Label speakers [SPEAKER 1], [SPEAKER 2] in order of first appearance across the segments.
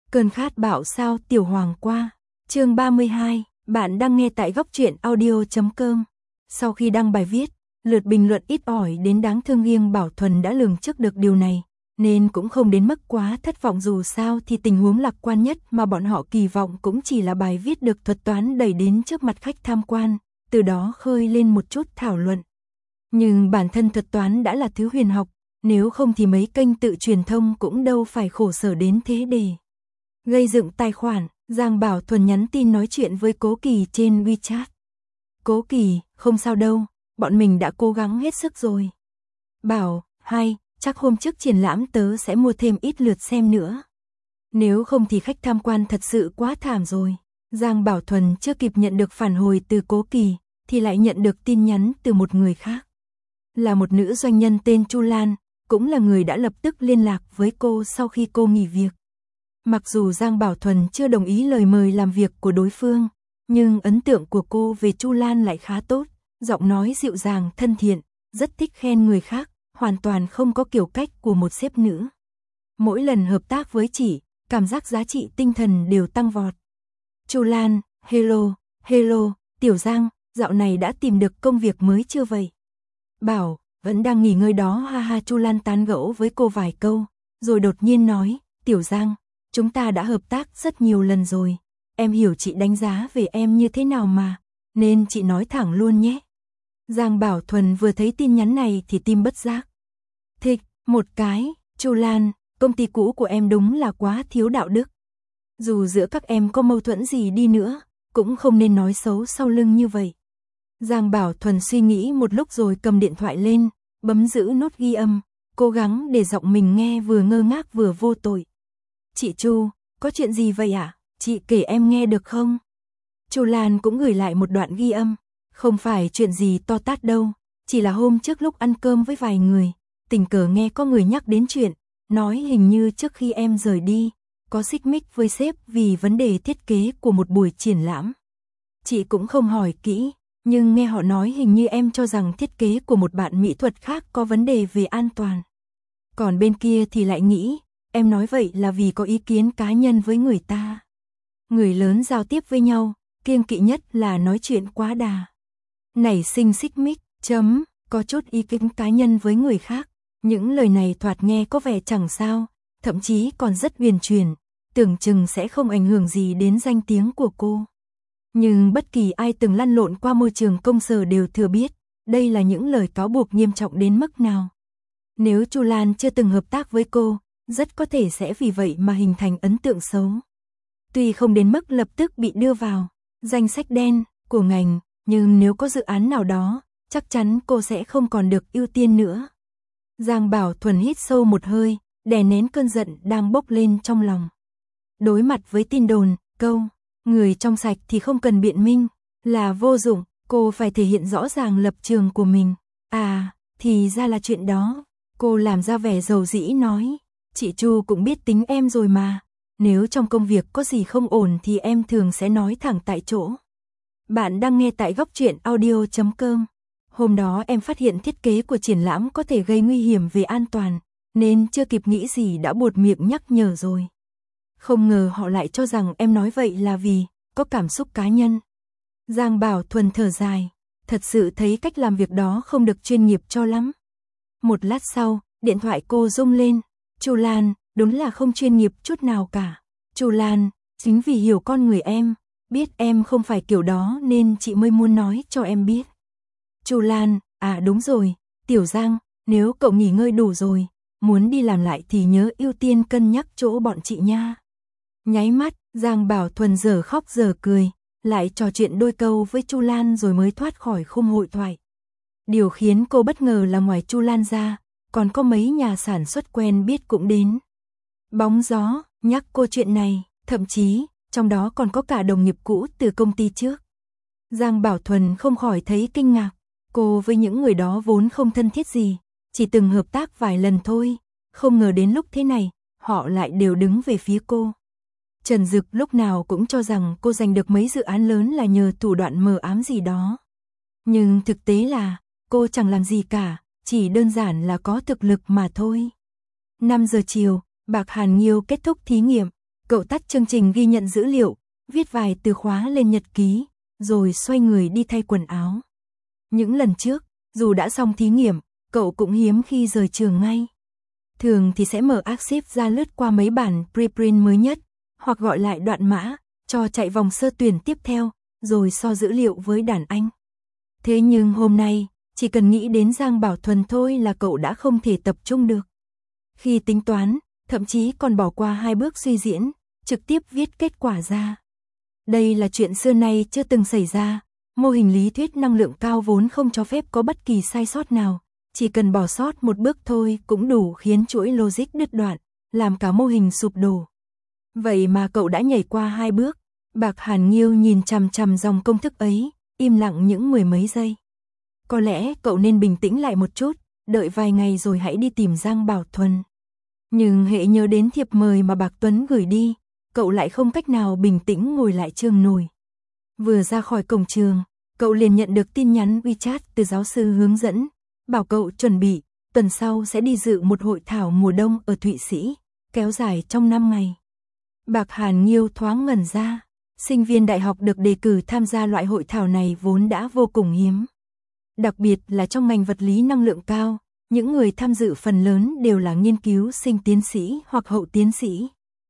[SPEAKER 1] Cơn khát bạo sao tiểu hoàng qua. Chương 32, bạn đang nghe tại góc truyện audio.com. Sau khi đăng bài viết, lượt bình luận ít ỏi đến đáng thương, riêng Bảo Thuần đã lường trước được điều này, nên cũng không đến mức quá thất vọng. Dù sao thì tình huống lạc quan nhất mà bọn họ kỳ vọng cũng chỉ là bài viết được thuật toán đẩy đến trước mặt khách tham quan, từ đó khơi lên một chút thảo luận. Nhưng bản thân thuật toán đã là thứ huyền học, nếu không thì mấy kênh tự truyền thông cũng đâu phải khổ sở đến thế để gây dựng tài khoản. Giang Bảo Thuần nhắn tin nói chuyện với Cố Kỳ trên WeChat. Cố Kỳ, không sao đâu, bọn mình đã cố gắng hết sức rồi. Bảo, hay, chắc hôm trước triển lãm tớ sẽ mua thêm ít lượt xem nữa. Nếu không thì khách tham quan thật sự quá thảm rồi. Giang Bảo Thuần chưa kịp nhận được phản hồi từ Cố Kỳ, thì lại nhận được tin nhắn từ một người khác. Là một nữ doanh nhân tên Chu Lan, cũng là người đã lập tức liên lạc với cô sau khi cô nghỉ việc. Mặc dù Giang Bảo Thuần chưa đồng ý lời mời làm việc của đối phương, nhưng ấn tượng của cô về Chu Lan lại khá tốt, giọng nói dịu dàng thân thiện, rất thích khen người khác, hoàn toàn không có kiểu cách của một sếp nữ. Mỗi lần hợp tác với chị, cảm giác giá trị tinh thần đều tăng vọt. Chu Lan, hello, Tiểu Giang, dạo này đã tìm được công việc mới chưa vậy? Bảo, vẫn đang nghỉ ngơi đó, ha ha. Chu Lan tán gẫu với cô vài câu, rồi đột nhiên nói, Tiểu Giang, chúng ta đã hợp tác rất nhiều lần rồi, em hiểu chị đánh giá về em như thế nào mà, nên chị nói thẳng luôn nhé. Giang Bảo Thuần vừa thấy tin nhắn này thì tim bất giác thích một cái. Chu Lan, công ty cũ của em đúng là quá thiếu đạo đức. Dù giữa các em có mâu thuẫn gì đi nữa, cũng không nên nói xấu sau lưng như vậy. Giang Bảo Thuần suy nghĩ một lúc rồi cầm điện thoại lên, bấm giữ nút ghi âm, cố gắng để giọng mình nghe vừa ngơ ngác vừa vô tội. Chị Chu, có chuyện gì vậy ạ? Chị kể em nghe được không? Chu Lan cũng gửi lại một đoạn ghi âm. Không phải chuyện gì to tát đâu, chỉ là hôm trước lúc ăn cơm với vài người, tình cờ nghe có người nhắc đến chuyện, nói hình như trước khi em rời đi, có xích mích với sếp vì vấn đề thiết kế của một buổi triển lãm. Chị cũng không hỏi kỹ, nhưng nghe họ nói hình như em cho rằng thiết kế của một bạn mỹ thuật khác có vấn đề về an toàn. Còn bên kia thì lại nghĩ, em nói vậy là vì có ý kiến cá nhân với người ta. Người lớn giao tiếp với nhau, kiêng kỵ nhất là nói chuyện quá đà. Nảy sinh xích mích, có chút ý kiến cá nhân với người khác. Những lời này thoạt nghe có vẻ chẳng sao, thậm chí còn rất huyền chuyển, tưởng chừng sẽ không ảnh hưởng gì đến danh tiếng của cô. Nhưng bất kỳ ai từng lăn lộn qua môi trường công sở đều thừa biết, đây là những lời cáo buộc nghiêm trọng đến mức nào. Nếu Chu Lan chưa từng hợp tác với cô, rất có thể sẽ vì vậy mà hình thành ấn tượng xấu. Tuy không đến mức lập tức bị đưa vào danh sách đen của ngành, nhưng nếu có dự án nào đó, chắc chắn cô sẽ không còn được ưu tiên nữa. Giang Bảo Thuần hít sâu một hơi, đè nén cơn giận đang bốc lên trong lòng. Đối mặt với tin đồn, câu người trong sạch thì không cần biện minh là vô dụng, cô phải thể hiện rõ ràng lập trường của mình. À, thì ra là chuyện đó. Cô làm ra vẻ dầu dĩ nói, chị Chu cũng biết tính em rồi mà, nếu trong công việc có gì không ổn thì em thường sẽ nói thẳng tại chỗ. Bạn đang nghe tại góc truyện audio.com. Hôm đó em phát hiện thiết kế của triển lãm có thể gây nguy hiểm về an toàn, nên chưa kịp nghĩ gì đã buột miệng nhắc nhở rồi. Không ngờ họ lại cho rằng em nói vậy là vì có cảm xúc cá nhân. Giang Bảo Thuần thở dài, thật sự thấy cách làm việc đó không được chuyên nghiệp cho lắm. Một lát sau, điện thoại cô rung lên. Chu Lan, đúng là không chuyên nghiệp chút nào cả. Chu Lan, chính vì hiểu con người em, biết em không phải kiểu đó nên chị mới muốn nói cho em biết. Chu Lan, à đúng rồi, Tiểu Giang, nếu cậu nghỉ ngơi đủ rồi, muốn đi làm lại thì nhớ ưu tiên cân nhắc chỗ bọn chị nha. Nháy mắt, Giang Bảo Thuần giờ khóc giờ cười, lại trò chuyện đôi câu với Chu Lan rồi mới thoát khỏi khung hội thoại. Điều khiến cô bất ngờ là ngoài Chu Lan ra, còn có mấy nhà sản xuất quen biết cũng đến. Bóng gió, nhắc cô chuyện này, thậm chí, trong đó còn có cả đồng nghiệp cũ từ công ty trước. Giang Bảo Thuần không khỏi thấy kinh ngạc, cô với những người đó vốn không thân thiết gì, chỉ từng hợp tác vài lần thôi, không ngờ đến lúc thế này, họ lại đều đứng về phía cô. Trần Dực lúc nào cũng cho rằng cô giành được mấy dự án lớn là nhờ thủ đoạn mờ ám gì đó. Nhưng thực tế là, cô chẳng làm gì cả, chỉ đơn giản là có thực lực mà thôi. 5 giờ chiều, Bạc Hàn Nghiêu kết thúc thí nghiệm, Cậu tắt chương trình ghi nhận dữ liệu, viết vài từ khóa lên nhật ký, rồi xoay người đi thay quần áo. Những lần trước, dù đã xong thí nghiệm, cậu cũng hiếm khi rời trường ngay. Thường thì sẽ mở archive ra lướt qua mấy bản preprint mới nhất, hoặc gọi lại đoạn mã, cho chạy vòng sơ tuyển tiếp theo, rồi so dữ liệu với đàn anh. Thế nhưng hôm nay, chỉ cần nghĩ đến Giang Bảo Thuần thôi là cậu đã không thể tập trung được. Khi tính toán, thậm chí còn bỏ qua 2 bước suy diễn, trực tiếp viết kết quả ra. Đây là chuyện xưa nay chưa từng xảy ra, mô hình lý thuyết năng lượng cao vốn không cho phép có bất kỳ sai sót nào, chỉ cần bỏ sót một bước thôi cũng đủ khiến chuỗi logic đứt đoạn, làm cả mô hình sụp đổ. Vậy mà cậu đã nhảy qua 2 bước, Bạc Hàn Nghiêu nhìn chằm chằm dòng công thức ấy, im lặng những 10 mấy giây. Có lẽ cậu nên bình tĩnh lại một chút, đợi vài ngày rồi hãy đi tìm Giang Bảo Thuần. Nhưng hễ nhớ đến thiệp mời mà Bạc Tuấn gửi đi, cậu lại không cách nào bình tĩnh ngồi lại trường nổi. Vừa ra khỏi cổng trường, cậu liền nhận được tin nhắn WeChat từ giáo sư hướng dẫn, bảo cậu chuẩn bị, tuần sau sẽ đi dự một hội thảo mùa đông ở Thụy Sĩ, kéo dài trong 5 ngày. Bạc Hàn Nghiêu thoáng ngẩn ra, sinh viên đại học được đề cử tham gia loại hội thảo này vốn đã vô cùng hiếm. Đặc biệt là trong ngành vật lý năng lượng cao, những người tham dự phần lớn đều là nghiên cứu sinh tiến sĩ hoặc hậu tiến sĩ.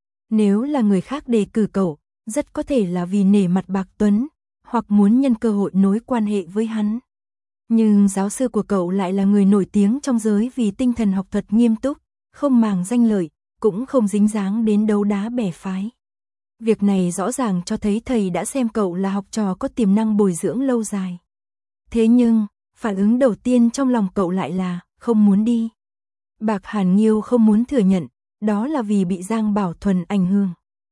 [SPEAKER 1] Nếu là người khác đề cử cậu, rất có thể là vì nể mặt Bạc Tuấn, hoặc muốn nhân cơ hội nối quan hệ với hắn. Nhưng giáo sư của cậu lại là người nổi tiếng trong giới vì tinh thần học thuật nghiêm túc, không màng danh lợi, cũng không dính dáng đến đấu đá bè phái. Việc này rõ ràng cho thấy thầy đã xem cậu là học trò có tiềm năng bồi dưỡng lâu dài. Thế nhưng, phản ứng đầu tiên trong lòng cậu lại là không muốn đi. Bạc Hàn Nghiêu không muốn thừa nhận, đó là vì bị Giang Bảo Thuần ảnh hưởng.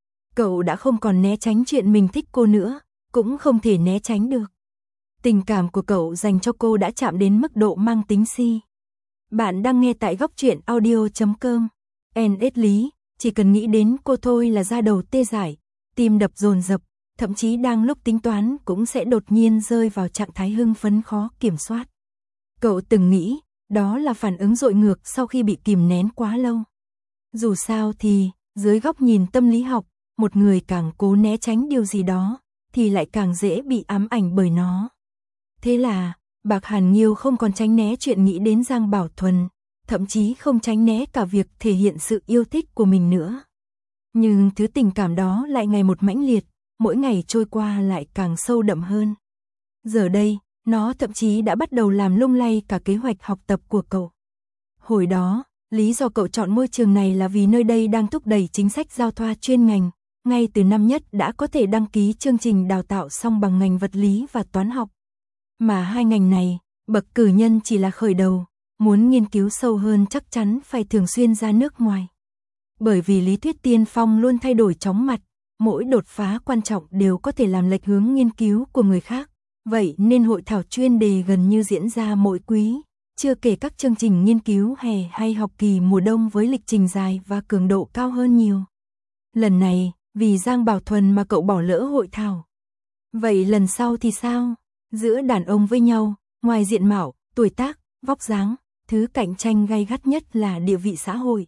[SPEAKER 1] Cậu đã không còn né tránh chuyện mình thích cô nữa, cũng không thể né tránh được. Tình cảm của cậu dành cho cô đã chạm đến mức độ mang tính si. Bạn đang nghe tại góc truyện audio.com. NS Lý, chỉ cần nghĩ đến cô thôi là da đầu tê dại, tim đập dồn dập, thậm chí đang lúc tính toán cũng sẽ đột nhiên rơi vào trạng thái hưng phấn khó kiểm soát. Cậu từng nghĩ, đó là phản ứng dội ngược sau khi bị kìm nén quá lâu. Dù sao thì, dưới góc nhìn tâm lý học, một người càng cố né tránh điều gì đó, thì lại càng dễ bị ám ảnh bởi nó. Thế là, Bạc Hàn Nghiêu không còn tránh né chuyện nghĩ đến Giang Bảo Thuần, thậm chí không tránh né cả việc thể hiện sự yêu thích của mình nữa. Nhưng thứ tình cảm đó lại ngày một mãnh liệt, mỗi ngày trôi qua lại càng sâu đậm hơn. Giờ đây, nó thậm chí đã bắt đầu làm lung lay cả kế hoạch học tập của cậu. Hồi đó, lý do cậu chọn môi trường này là vì nơi đây đang thúc đẩy chính sách giao thoa chuyên ngành, ngay từ năm nhất đã có thể đăng ký chương trình đào tạo song bằng ngành vật lý và toán học. Mà hai ngành này, bậc cử nhân chỉ là khởi đầu, muốn nghiên cứu sâu hơn chắc chắn phải thường xuyên ra nước ngoài. Bởi vì lý thuyết tiên phong luôn thay đổi chóng mặt, mỗi đột phá quan trọng đều có thể làm lệch hướng nghiên cứu của người khác. Vậy nên hội thảo chuyên đề gần như diễn ra mỗi quý, chưa kể các chương trình nghiên cứu hè hay học kỳ mùa đông với lịch trình dài và cường độ cao hơn nhiều. Lần này, vì Giang Bảo Thuần mà cậu bỏ lỡ hội thảo. Vậy lần sau thì sao? Giữa đàn ông với nhau, ngoài diện mạo, tuổi tác, vóc dáng, thứ cạnh tranh gay gắt nhất là địa vị xã hội.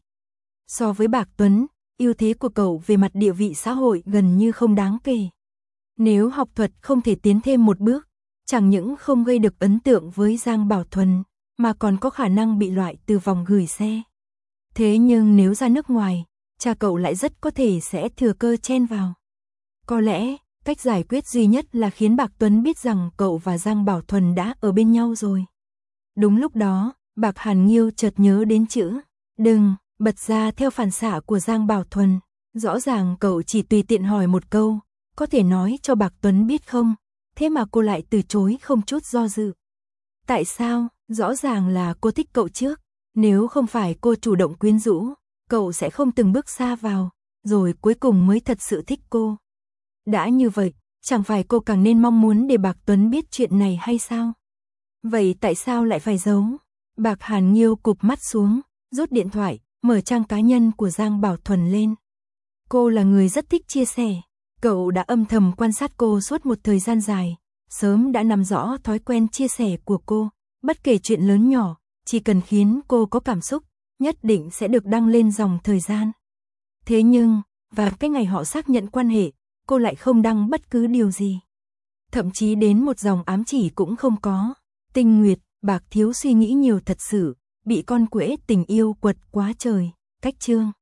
[SPEAKER 1] So với Bạc Tuấn, ưu thế của cậu về mặt địa vị xã hội gần như không đáng kể. Nếu học thuật không thể tiến thêm một bước, chẳng những không gây được ấn tượng với Giang Bảo Thuần, mà còn có khả năng bị loại từ vòng gửi xe. Thế nhưng nếu ra nước ngoài, cha cậu lại rất có thể sẽ thừa cơ chen vào. Có lẽ, cách giải quyết duy nhất là khiến Bạc Tuấn biết rằng cậu và Giang Bảo Thuần đã ở bên nhau rồi. Đúng lúc đó, Bạc Hàn Nghiêu chợt nhớ đến chữ đừng, bật ra theo phản xạ của Giang Bảo Thuần. Rõ ràng cậu chỉ tùy tiện hỏi một câu, có thể nói cho Bạc Tuấn biết không, thế mà cô lại từ chối không chút do dự. Tại sao? Rõ ràng là cô thích cậu trước, nếu không phải cô chủ động quyến rũ, cậu sẽ không từng bước xa vào, rồi cuối cùng mới thật sự thích cô. Đã như vậy, chẳng phải cô càng nên mong muốn để Bạc Tuấn biết chuyện này hay sao? Vậy tại sao lại phải giấu? Bạc Hàn Nghiêu cụp mắt xuống, rút điện thoại, mở trang cá nhân của Giang Bảo Thuần lên. Cô là người rất thích chia sẻ, cậu đã âm thầm quan sát cô suốt một thời gian dài, sớm đã nắm rõ thói quen chia sẻ của cô, bất kể chuyện lớn nhỏ, chỉ cần khiến cô có cảm xúc, nhất định sẽ được đăng lên dòng thời gian. Thế nhưng, và cái ngày họ xác nhận quan hệ, cô lại không đăng bất cứ điều gì. Thậm chí đến một dòng ám chỉ cũng không có. Tinh Nguyệt, Bạc Thiếu suy nghĩ nhiều thật sự, bị con quễ tình yêu quật quá trời. Cách chương